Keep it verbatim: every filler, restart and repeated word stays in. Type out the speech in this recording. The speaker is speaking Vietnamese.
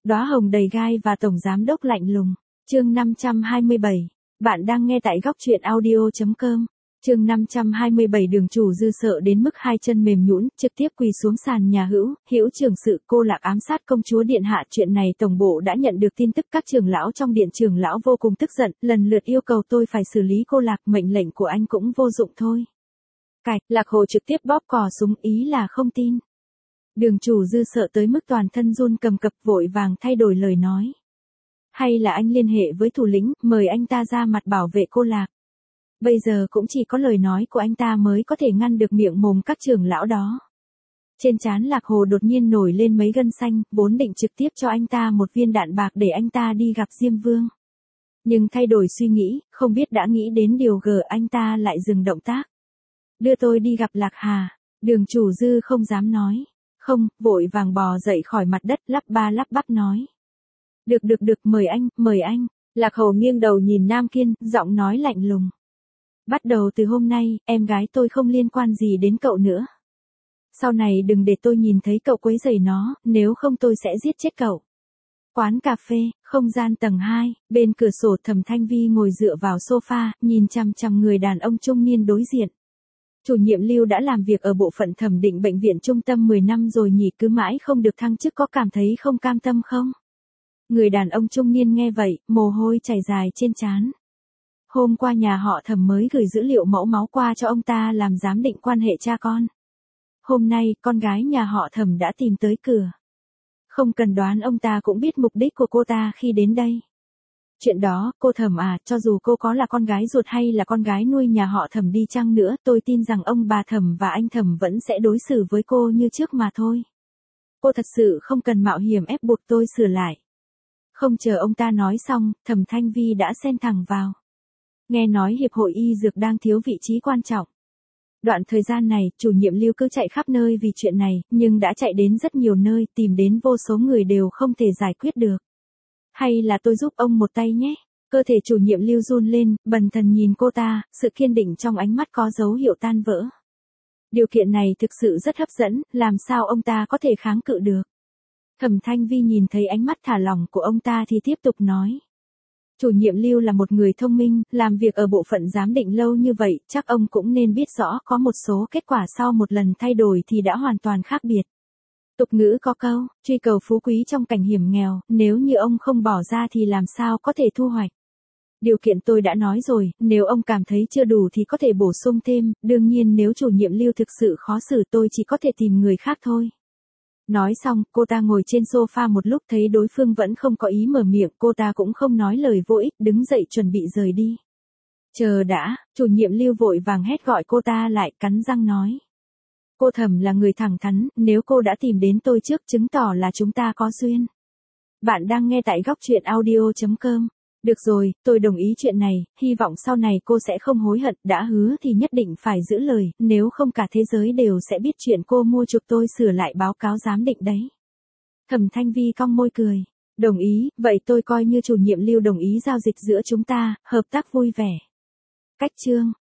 Đóa hồng đầy gai và tổng giám đốc lạnh lùng. Chương năm trăm hai mươi bảy. Bạn đang nghe tại góc truyện audio chấm com. Chương năm trăm hai mươi bảy. Đường chủ Dư sợ đến mức hai chân mềm nhũn, trực tiếp quỳ xuống sàn nhà Hữu, Hữu trưởng sự, cô Lạc ám sát công chúa điện hạ. Chuyện này tổng bộ đã nhận được tin tức, các trưởng lão trong điện trưởng lão vô cùng tức giận, lần lượt yêu cầu tôi phải xử lý cô Lạc, mệnh lệnh của anh cũng vô dụng thôi. Cạch, Lạc Hồ trực tiếp bóp cò súng, ý là không tin. Đường chủ Dư sợ tới mức toàn thân run cầm cập, vội vàng thay đổi lời nói. Hay là anh liên hệ với thủ lĩnh, mời anh ta ra mặt bảo vệ cô Lạc. Bây giờ cũng chỉ có lời nói của anh ta mới có thể ngăn được miệng mồm các trưởng lão đó. Trên trán Lạc Hồ đột nhiên nổi lên mấy gân xanh, vốn định trực tiếp cho anh ta một viên đạn bạc để anh ta đi gặp Diêm Vương. Nhưng thay đổi suy nghĩ, không biết đã nghĩ đến điều gờ, anh ta lại dừng động tác. Đưa tôi đi gặp Lạc Hà. Đường chủ Dư không dám nói. Không, vội vàng bò dậy khỏi mặt đất, lắp ba lắp bắp nói. Được được được, mời anh, mời anh. Lạc Hồ nghiêng đầu nhìn Nam Kiên, giọng nói lạnh lùng. Bắt đầu từ hôm nay, em gái tôi không liên quan gì đến cậu nữa. Sau này đừng để tôi nhìn thấy cậu quấy rầy nó, nếu không tôi sẽ giết chết cậu. Quán cà phê, không gian tầng hai, bên cửa sổ Thẩm Thanh Vi ngồi dựa vào sofa, nhìn chằm chằm người đàn ông trung niên đối diện. Chủ nhiệm Lưu đã làm việc ở bộ phận thẩm định bệnh viện trung tâm mười năm rồi nhỉ, cứ mãi không được thăng chức, có cảm thấy không cam tâm không? Người đàn ông trung niên nghe vậy, mồ hôi chảy dài trên trán. Hôm qua nhà họ Thẩm mới gửi dữ liệu mẫu máu qua cho ông ta làm giám định quan hệ cha con. Hôm nay, con gái nhà họ Thẩm đã tìm tới cửa. Không cần đoán ông ta cũng biết mục đích của cô ta khi đến đây. Chuyện đó, cô Thẩm à, cho dù cô có là con gái ruột hay là con gái nuôi nhà họ Thẩm đi chăng nữa, tôi tin rằng ông bà Thẩm và anh Thẩm vẫn sẽ đối xử với cô như trước mà thôi. Cô thật sự không cần mạo hiểm ép buộc tôi sửa lại. Không chờ ông ta nói xong, Thẩm Thanh Vi đã xen thẳng vào. Nghe nói Hiệp hội Y Dược đang thiếu vị trí quan trọng. Đoạn thời gian này, chủ nhiệm Lưu cứ chạy khắp nơi vì chuyện này, nhưng đã chạy đến rất nhiều nơi, tìm đến vô số người đều không thể giải quyết được. Hay là tôi giúp ông một tay nhé? Cơ thể chủ nhiệm Lưu run lên, bần thần nhìn cô ta, sự kiên định trong ánh mắt có dấu hiệu tan vỡ. Điều kiện này thực sự rất hấp dẫn, làm sao ông ta có thể kháng cự được? Thẩm Thanh Vi nhìn thấy ánh mắt thả lỏng của ông ta thì tiếp tục nói. Chủ nhiệm Lưu là một người thông minh, làm việc ở bộ phận giám định lâu như vậy, chắc ông cũng nên biết rõ có một số kết quả sau một lần thay đổi thì đã hoàn toàn khác biệt. Tục ngữ có câu, truy cầu phú quý trong cảnh hiểm nghèo, nếu như ông không bỏ ra thì làm sao có thể thu hoạch. Điều kiện tôi đã nói rồi, nếu ông cảm thấy chưa đủ thì có thể bổ sung thêm, đương nhiên nếu chủ nhiệm Lưu thực sự khó xử tôi chỉ có thể tìm người khác thôi. Nói xong, cô ta ngồi trên sofa một lúc, thấy đối phương vẫn không có ý mở miệng, cô ta cũng không nói lời vô ích, đứng dậy chuẩn bị rời đi. Chờ đã, chủ nhiệm Lưu vội vàng hét gọi cô ta lại, cắn răng nói. Cô Thẩm là người thẳng thắn, nếu cô đã tìm đến tôi trước chứng tỏ là chúng ta có duyên. Bạn đang nghe tại góc truyện audio chấm com. Được rồi, tôi đồng ý chuyện này, hy vọng sau này cô sẽ không hối hận, đã hứa thì nhất định phải giữ lời, nếu không cả thế giới đều sẽ biết chuyện cô mua chuộc tôi sửa lại báo cáo giám định đấy. Thẩm Thanh Vi cong môi cười. Đồng ý, vậy tôi coi như chủ nhiệm Lưu đồng ý giao dịch giữa chúng ta, hợp tác vui vẻ. Cách chương.